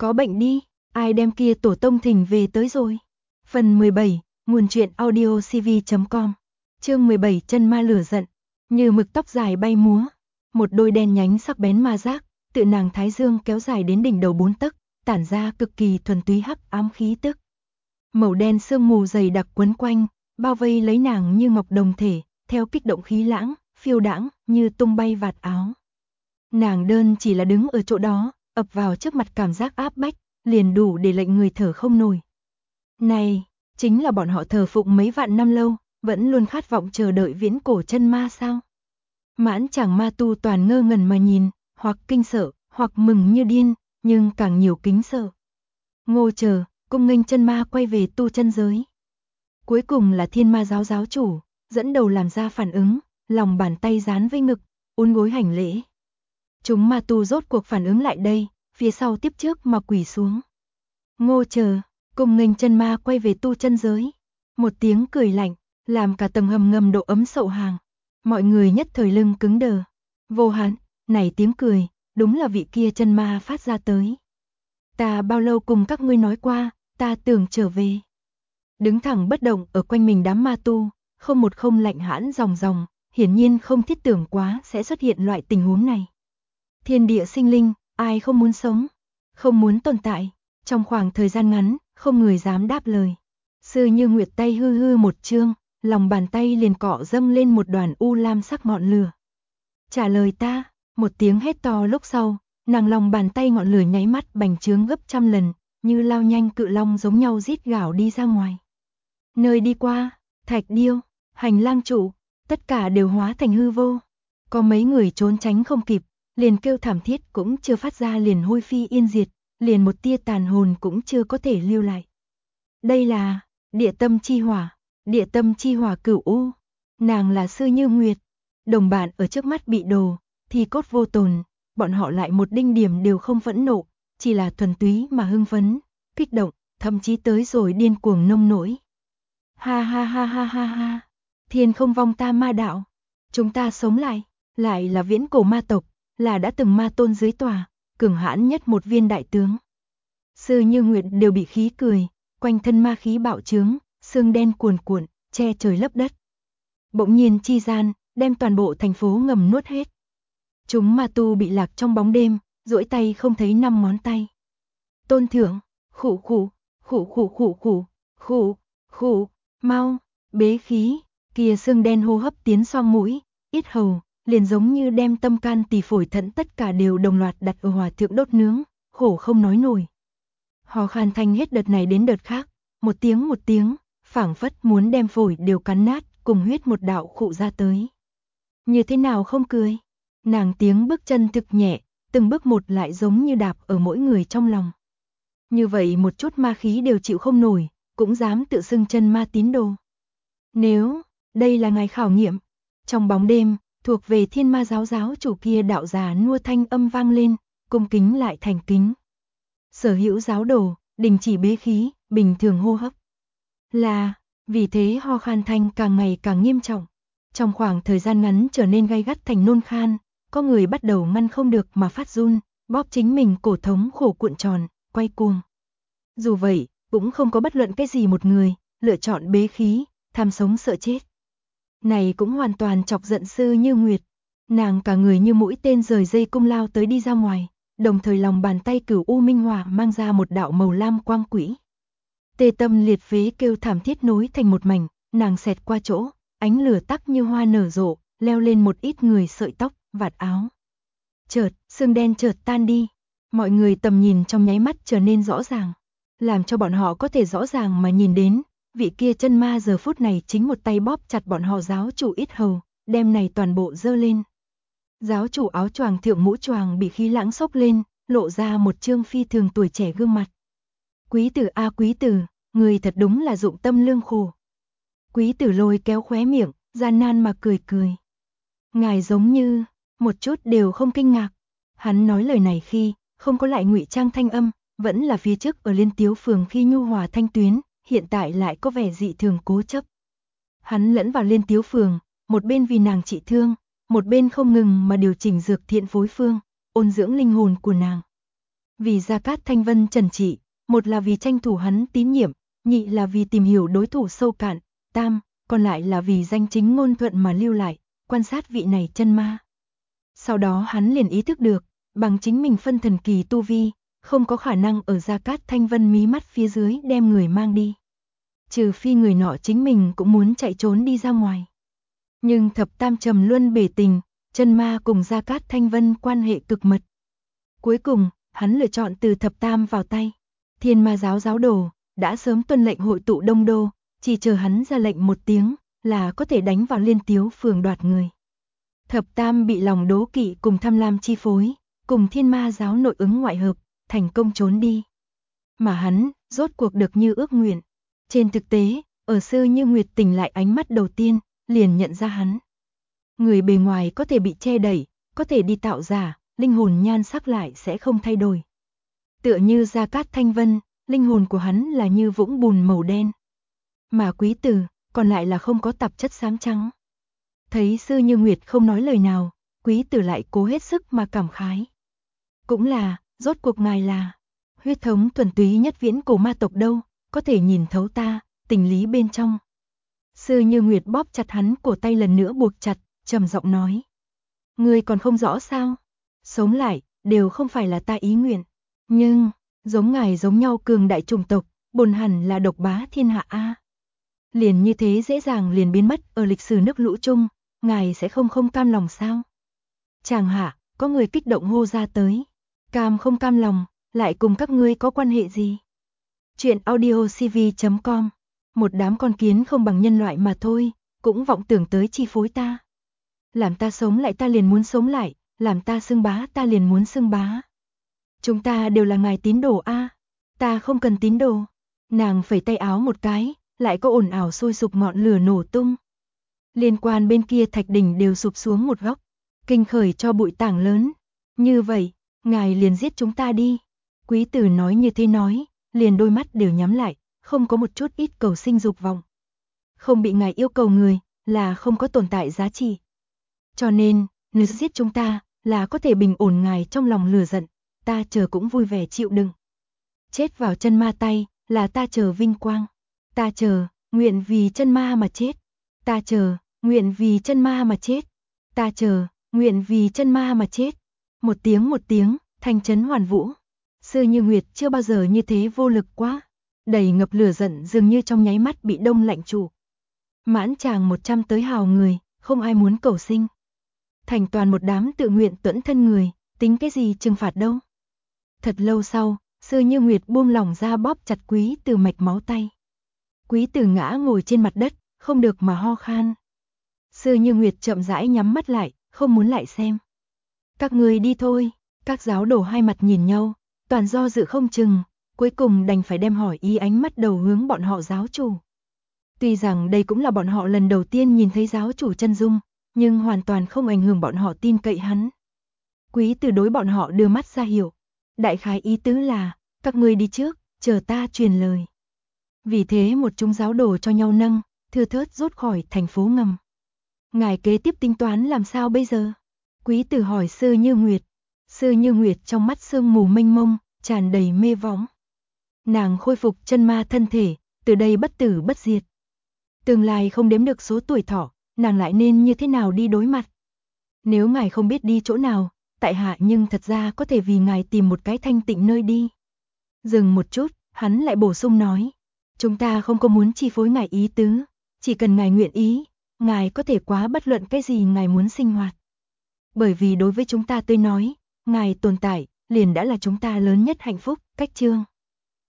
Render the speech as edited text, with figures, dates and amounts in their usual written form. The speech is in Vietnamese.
có bệnh đi, ai đem kia tổ tông thỉnh về tới rồi. Phần 17, nguồn truyện audio cv.com. Chương 17, chân ma lửa giận, như mực tóc dài bay múa, một đôi đen nhánh sắc bén ma giác, tự nàng thái dương kéo dài đến đỉnh đầu 4 tấc, tản ra cực kỳ thuần túy hắc ám khí tức. Màu đen sương mù dày đặc quấn quanh, bao vây lấy nàng như ngọc đồng thể, theo kích động khí lãng, phiêu đãng như tung bay vạt áo. Nàng đơn chỉ là đứng ở chỗ đó, ập vào trước mặt cảm giác áp bách, liền đủ để lệnh người thở không nổi. Này, chính là bọn họ thờ phụng mấy vạn năm lâu, vẫn luôn khát vọng chờ đợi viễn cổ chân ma sao? Mãn chàng ma tu toàn ngơ ngẩn mà nhìn, hoặc kinh sợ, hoặc mừng như điên, nhưng càng nhiều kính sợ. Ngô Chờ, cung nghênh chân ma quay về tu chân giới. Cuối cùng là Thiên Ma giáo giáo chủ, dẫn đầu làm ra phản ứng, lòng bàn tay dán với ngực, uốn gối hành lễ. Chúng ma tu rốt cuộc phản ứng lại đây, phía sau tiếp trước mà quỳ xuống. Ngô Chờ, cung nghênh chân ma quay về tu chân giới. Một tiếng cười lạnh, làm cả tầng hầm ngầm độ ấm sậu hàng. Mọi người nhất thời lưng cứng đờ. Vô Hạn, này tiếng cười, đúng là vị kia chân ma phát ra tới. Ta bao lâu cùng các ngươi nói qua, ta tưởng trở về. Đứng thẳng bất động ở quanh mình đám ma tu, không một không lạnh hãn ròng ròng, hiển nhiên không thiết tưởng quá sẽ xuất hiện loại tình huống này. Thiên địa sinh linh, ai không muốn sống, không muốn tồn tại, trong khoảng thời gian ngắn, không người dám đáp lời. Sư Như Nguyệt tay hư hư một chương, lòng bàn tay liền cọ dâng lên một đoàn u lam sắc ngọn lửa. Trả lời ta, một tiếng hét to lúc sau, nàng lòng bàn tay ngọn lửa nháy mắt bành trướng gấp trăm lần, như lao nhanh cự long giống nhau rít gào đi ra ngoài. Nơi đi qua, thạch điêu, hành lang trụ, tất cả đều hóa thành hư vô. Có mấy người trốn tránh không kịp, liền kêu thảm thiết cũng chưa phát ra liền hôi phi yên diệt, liền một tia tàn hồn cũng chưa có thể lưu lại. Đây là địa tâm chi hỏa cửu u. Nàng là Sư Như Nguyệt, đồng bạn ở trước mắt bị đồ, thì cốt vô tồn, bọn họ lại một đinh điểm đều không phẫn nộ, chỉ là thuần túy mà hưng phấn, kích động, thậm chí tới rồi điên cuồng nông nổi. Ha ha ha ha ha ha, thiên không vong ta ma đạo, chúng ta sống lại là viễn cổ ma tộc, là đã từng ma tôn dưới tòa, cường hãn nhất một viên đại tướng. Sư Như Nguyệt đều bị khí cười, quanh thân ma khí bạo trướng, sương đen cuồn cuộn, che trời lấp đất. Bỗng nhiên chi gian, đem toàn bộ thành phố ngầm nuốt hết. Chúng ma tu bị lạc trong bóng đêm, duỗi tay không thấy 5 ngón tay. Tôn thượng, khụ, mau, bế khí, kia sương đen hô hấp tiến xoang mũi, yết hầu, liền giống như đem tâm can tỳ phổi thận tất cả đều đồng loạt đặt ở hỏa thượng đốt nướng, khổ không nói nổi. Ho khan thanh hết đợt này đến đợt khác, một tiếng, phảng phất muốn đem phổi đều cắn nát, cùng huyết một đạo khụ ra tới. Như thế nào không cười? Nàng tiếng bước chân thực nhẹ, từng bước một lại giống như đạp ở mỗi người trong lòng. Như vậy một chút ma khí đều chịu không nổi, cũng dám tự xưng chân ma tín đồ. Nếu, đây là ngày khảo nghiệm, trong bóng đêm, thuộc về Thiên Ma giáo giáo chủ kia đạo già nua thanh âm vang lên, cung kính lại thành kính. Sở hữu giáo đồ, đình chỉ bế khí, bình thường hô hấp. Là, vì thế ho khan thanh càng ngày càng nghiêm trọng. Trong khoảng thời gian ngắn trở nên gay gắt thành nôn khan, có người bắt đầu ngăn không được mà phát run, bóp chính mình cổ thống khổ cuộn tròn, quay cuồng. Dù vậy, cũng không có bất luận cái gì một người lựa chọn bế khí, tham sống sợ chết. Này cũng hoàn toàn chọc giận Sư Như Nguyệt. Nàng cả người như mũi tên rời dây cung lao tới đi ra ngoài, đồng thời lòng bàn tay cửu u minh hỏa mang ra một đạo màu lam quang quỹ. Tê tâm liệt phế kêu thảm thiết nối thành một mảnh, nàng xẹt qua chỗ, ánh lửa tắc như hoa nở rộ, leo lên một ít người sợi tóc, vạt áo. Chợt, sương đen chợt tan đi, mọi người tầm nhìn trong nháy mắt trở nên rõ ràng, làm cho bọn họ có thể rõ ràng mà nhìn đến, vị kia chân ma giờ phút này chính một tay bóp chặt bọn họ giáo chủ ít hầu, đem này toàn bộ dơ lên. Giáo chủ áo choàng thượng mũ choàng bị khí lãng xốc lên, lộ ra một trương phi thường tuổi trẻ gương mặt. Quý tử a quý tử, người thật đúng là dụng tâm lương khổ. Quý tử lôi kéo khóe miệng, gian nan mà cười cười. Ngài giống như, một chút đều không kinh ngạc. Hắn nói lời này khi, không có lại ngụy trang thanh âm, vẫn là phía trước ở Liên Tiếu phường khi nhu hòa thanh tuyến, hiện tại lại có vẻ dị thường cố chấp. Hắn lẫn vào Liên Tiếu phường, một bên vì nàng trị thương, một bên không ngừng mà điều chỉnh dược thiện phối phương, ôn dưỡng linh hồn của nàng. Vì Gia Cát Thanh Vân trần trị, một là vì tranh thủ hắn tín nhiệm, nhị là vì tìm hiểu đối thủ sâu cạn, tam, còn lại là vì danh chính ngôn thuận mà lưu lại, quan sát vị này chân ma. Sau đó hắn liền ý thức được, bằng chính mình phân thần kỳ tu vi, không có khả năng ở Gia Cát Thanh Vân mí mắt phía dưới đem người mang đi. Trừ phi người nọ chính mình cũng muốn chạy trốn đi ra ngoài. Nhưng thập tam trầm luân bể tình, chân ma cùng Gia Cát Thanh Vân quan hệ cực mật. Cuối cùng, hắn lựa chọn từ thập tam vào tay. Thiên ma giáo giáo đồ, đã sớm tuân lệnh hội tụ đông đô, chỉ chờ hắn ra lệnh một tiếng, là có thể đánh vào Liên Tiếu phường đoạt người. Thập tam bị lòng đố kỵ cùng tham lam chi phối, cùng thiên ma giáo nội ứng ngoại hợp, thành công trốn đi. Mà hắn, rốt cuộc được như ước nguyện. Trên thực tế, ở Sư Như Nguyệt tỉnh lại ánh mắt đầu tiên, liền nhận ra hắn. Người bề ngoài có thể bị che đẩy, có thể đi tạo giả, linh hồn nhan sắc lại sẽ không thay đổi. Tựa như Gia Cát Thanh Vân, linh hồn của hắn là như vũng bùn màu đen. Mà Quý Tử, còn lại là không có tạp chất xám trắng. Thấy Sư Như Nguyệt không nói lời nào, Quý Tử lại cố hết sức mà cảm khái. Cũng là, rốt cuộc ngài là huyết thống thuần túy nhất viễn cổ ma tộc đâu, có thể nhìn thấu ta, tình lý bên trong. Sư Như Nguyệt bóp chặt hắn cổ tay lần nữa buộc chặt, trầm giọng nói. Ngươi còn không rõ sao? Sống lại, đều không phải là ta ý nguyện. Nhưng, giống ngài giống nhau cường đại chủng tộc, bổn hẳn là độc bá thiên hạ a. Liền như thế dễ dàng liền biến mất ở lịch sử nước lũ chung, ngài sẽ không cam lòng sao? Chàng hạ, có người kích động hô ra tới. Cam không cam lòng, lại cùng các ngươi có quan hệ gì? Chuyện audiocv.com. Một đám con kiến không bằng nhân loại mà thôi, cũng vọng tưởng tới chi phối ta. Làm ta sống lại ta liền muốn sống lại, làm ta xưng bá ta liền muốn xưng bá. Chúng ta đều là ngài tín đồ a, ta không cần tín đồ. Nàng phẩy tay áo một cái, lại có ồn ào sôi sục ngọn lửa nổ tung. Liên quan bên kia thạch đỉnh đều sụp xuống một góc, kinh khởi cho bụi tảng lớn. Như vậy, ngài liền giết chúng ta đi. Quý Tử nói như thế nói, liền đôi mắt đều nhắm lại, không có một chút ít cầu sinh dục vọng. Không bị ngài yêu cầu người, là không có tồn tại giá trị. Cho nên, nếu giết chúng ta, là có thể bình ổn ngài trong lòng lửa giận, ta chờ cũng vui vẻ chịu đựng. Chết vào chân ma tay, là ta chờ vinh quang. Ta chờ, nguyện vì chân ma mà chết. Ta chờ, nguyện vì chân ma mà chết. Ta chờ, nguyện vì chân ma mà chết. Một tiếng, thanh chấn hoàn vũ. Sư Như Nguyệt chưa bao giờ như thế vô lực quá. Đầy ngập lửa giận dường như trong nháy mắt bị đông lạnh trụ. Mãn tràng 100 tới hào người, không ai muốn cầu sinh. Thành toàn một đám tự nguyện tuẫn thân người, tính cái gì trừng phạt đâu. Thật lâu sau, Sư Như Nguyệt buông lỏng ra bóp chặt Quý Tử mạch máu tay. Quý Tử ngã ngồi trên mặt đất, không được mà ho khan. Sư Như Nguyệt chậm rãi nhắm mắt lại, không muốn lại xem. Các người đi thôi, các giáo đồ hai mặt nhìn nhau, toàn do dự không chừng, cuối cùng đành phải đem hỏi ý ánh mắt đầu hướng bọn họ giáo chủ. Tuy rằng đây cũng là bọn họ lần đầu tiên nhìn thấy giáo chủ chân dung, nhưng hoàn toàn không ảnh hưởng bọn họ tin cậy hắn. Quý Tử đối bọn họ đưa mắt ra hiệu. Đại khái ý tứ là, các ngươi đi trước, chờ ta truyền lời. Vì thế một chúng giáo đồ cho nhau nâng, thưa thớt rút khỏi thành phố ngầm. Ngài kế tiếp tính toán làm sao bây giờ? Quý Tử hỏi Sư Như Nguyệt. Sư Như Nguyệt trong mắt sương mù mênh mông, tràn đầy mê võng. Nàng khôi phục chân ma thân thể, từ đây bất tử bất diệt. Tương lai không đếm được số tuổi thọ, nàng lại nên như thế nào đi đối mặt? Nếu ngài không biết đi chỗ nào, tại hạ nhưng thật ra có thể vì ngài tìm một cái thanh tịnh nơi đi. Dừng một chút, hắn lại bổ sung nói. Chúng ta không có muốn chi phối ngài ý tứ, chỉ cần ngài nguyện ý, ngài có thể quá bất luận cái gì ngài muốn sinh hoạt. Bởi vì đối với chúng ta tôi nói, ngài tồn tại, liền đã là chúng ta lớn nhất hạnh phúc, cách chương.